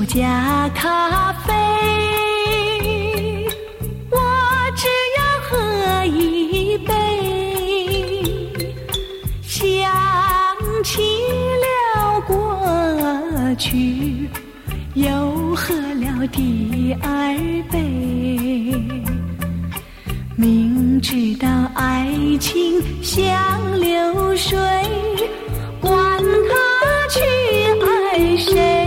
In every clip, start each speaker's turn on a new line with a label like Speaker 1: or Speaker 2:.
Speaker 1: 加咖啡，我只要喝一杯，想起了过去，又喝了第二杯。明知道爱情像流水，管他去爱谁，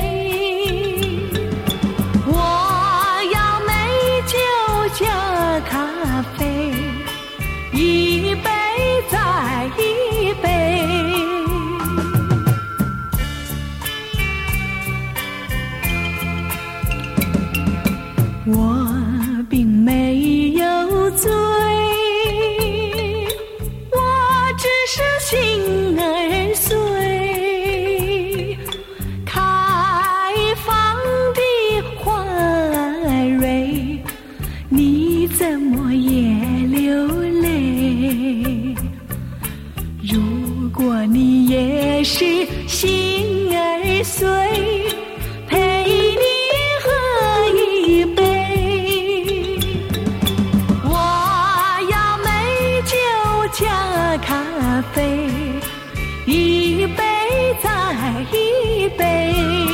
Speaker 1: 我要美酒加咖啡，一杯再一杯。我并没有醉，我只是心儿碎，开放的花蕊，你怎么也流泪？如果你也是心儿碎，陪你喝一杯。加咖啡，一杯再一杯。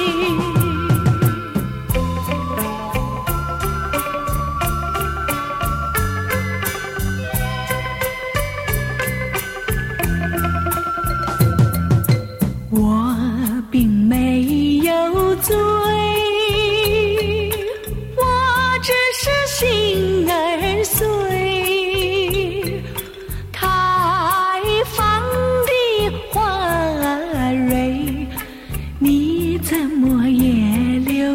Speaker 1: 我并没有醉，我只是心儿碎，你怎么也流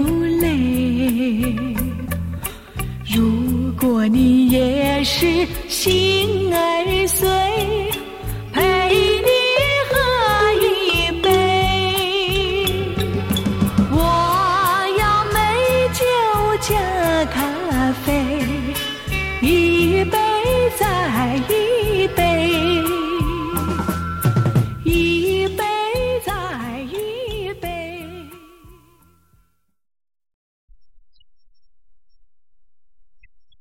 Speaker 1: 泪？如果你也是心